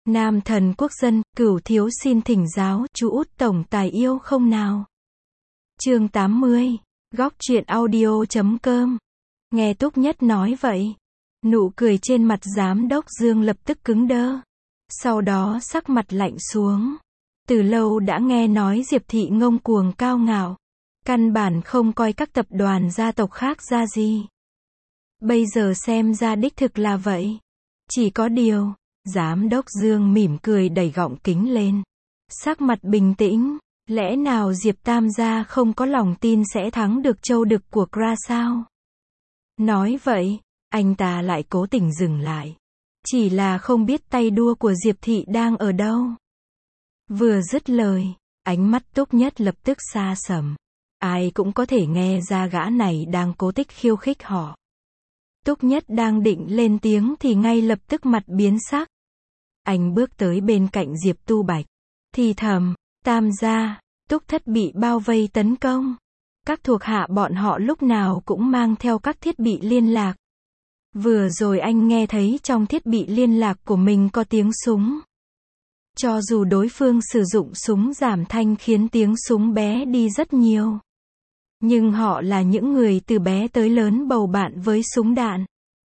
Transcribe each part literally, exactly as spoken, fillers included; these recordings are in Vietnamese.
Nam thần quốc dân, cửu thiếu xin thỉnh giáo, chú út tổng tài yêu không nào? Chương tám mươi, góc truyện audio chấm com. Nghe Túc Nhất nói vậy, nụ cười trên mặt giám đốc Dương lập tức cứng đơ. Sau đó sắc mặt lạnh xuống. Từ lâu đã nghe nói Diệp Thị ngông cuồng cao ngạo, căn bản không coi các tập đoàn gia tộc khác ra gì. Bây giờ xem ra đích thực là vậy. Chỉ có điều, giám đốc Dương mỉm cười đẩy gọng kính lên. Sắc mặt bình tĩnh, lẽ nào Diệp Tam gia không có lòng tin sẽ thắng được châu đực của Kra sao? Nói vậy, anh ta lại cố tình dừng lại. Chỉ là không biết tay đua của Diệp Thị đang ở đâu. Vừa dứt lời, ánh mắt Túc Nhất lập tức xa sầm. Ai cũng có thể nghe ra gã này đang cố tích khiêu khích họ. Túc Nhất đang định lên tiếng thì ngay lập tức mặt biến sắc. Anh bước tới bên cạnh Diệp Tu Bạch, thì thầm, Tam gia, Túc thất bị bao vây tấn công. Các thuộc hạ bọn họ lúc nào cũng mang theo các thiết bị liên lạc. Vừa rồi anh nghe thấy trong thiết bị liên lạc của mình có tiếng súng. Cho dù đối phương sử dụng súng giảm thanh khiến tiếng súng bé đi rất nhiều. Nhưng họ là những người từ bé tới lớn bầu bạn với súng đạn.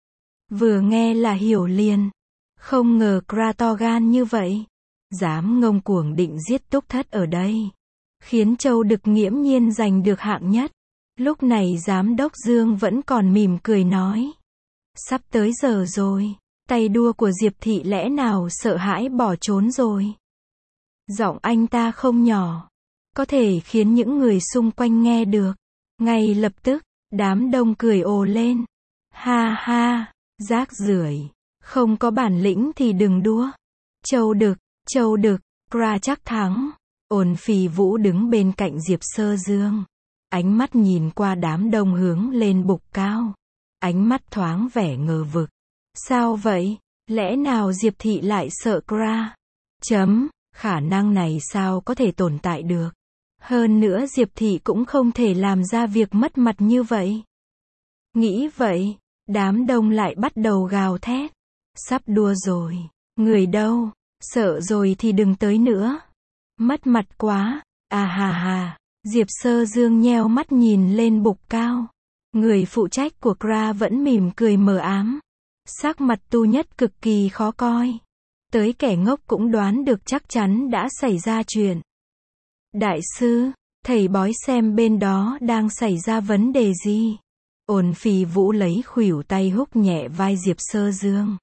Vừa nghe là hiểu liền. Không ngờ Kra to gan như vậy. Dám ngông cuồng định giết Túc thất ở đây. Khiến châu đực nghiễm nhiên giành được hạng nhất. Lúc này giám đốc Dương vẫn còn mỉm cười nói. Sắp tới giờ rồi. Tay đua của Diệp Thị lẽ nào sợ hãi bỏ trốn rồi. Giọng anh ta không nhỏ. Có thể khiến những người xung quanh nghe được. Ngay lập tức, đám đông cười ồ lên. Ha ha, rác rưởi, không có bản lĩnh thì đừng đua. Châu đực, châu đực, Kra chắc thắng. Ôn Phi Vũ đứng bên cạnh Diệp Sơ Dương. Ánh mắt nhìn qua đám đông hướng lên bục cao. Ánh mắt thoáng vẻ ngờ vực. Sao vậy? Lẽ nào Diệp Thị lại sợ Kra? Chấm, khả năng này sao có thể tồn tại được? Hơn nữa Diệp Thị cũng không thể làm ra việc mất mặt như vậy. Nghĩ vậy, đám đông lại bắt đầu gào thét. Sắp đua rồi, người đâu, sợ rồi thì đừng tới nữa. Mất mặt quá, à hà hà, Diệp Sơ Dương nheo mắt nhìn lên bục cao. Người phụ trách của Kra vẫn mỉm cười mờ ám. Sắc mặt Tu Nhất cực kỳ khó coi. Tới kẻ ngốc cũng đoán được chắc chắn đã xảy ra chuyện. Đại sư, thầy bói xem bên đó đang xảy ra vấn đề gì? Ôn Phi Vũ lấy khuỷu tay húc nhẹ vai Diệp Sơ Dương.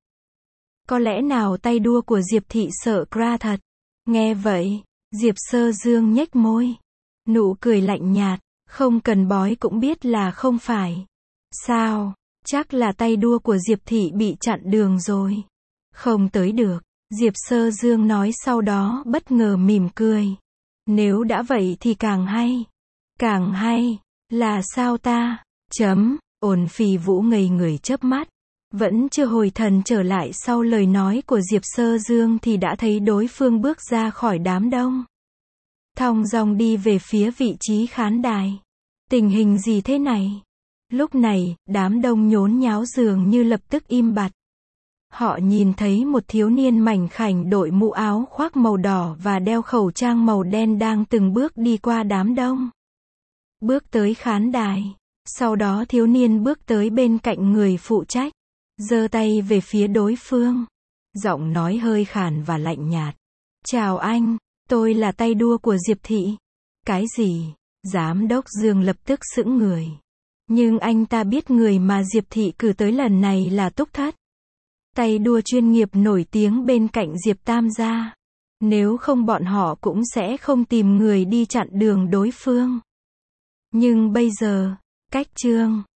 Có lẽ nào tay đua của Diệp Thị sợ Kra thật? Nghe vậy, Diệp Sơ Dương nhếch môi. Nụ cười lạnh nhạt, không cần bói cũng biết là không phải. Sao? Chắc là tay đua của Diệp Thị bị chặn đường rồi. Không tới được, Diệp Sơ Dương nói sau đó bất ngờ mỉm cười. Nếu đã vậy thì càng hay. Càng hay, là sao ta? Chấm, Ôn Phi Vũ ngây người chớp mắt. Vẫn chưa hồi thần trở lại sau lời nói của Diệp Sơ Dương thì đã thấy đối phương bước ra khỏi đám đông. Thong dong đi về phía vị trí khán đài. Tình hình gì thế này? Lúc này, đám đông nhốn nháo dường như lập tức im bặt. Họ nhìn thấy một thiếu niên mảnh khảnh đội mũ áo khoác màu đỏ và đeo khẩu trang màu đen đang từng bước đi qua đám đông. Bước tới khán đài. Sau đó thiếu niên bước tới bên cạnh người phụ trách. Giơ tay về phía đối phương. Giọng nói hơi khàn và lạnh nhạt. Chào anh, tôi là tay đua của Diệp Thị. Cái gì? Giám đốc Dương lập tức sững người. Nhưng anh ta biết người mà Diệp Thị cử tới lần này là Túc thất. Tay đua chuyên nghiệp nổi tiếng bên cạnh Diệp Tam gia. Nếu không bọn họ cũng sẽ không tìm người đi chặn đường đối phương. Nhưng bây giờ, cách chương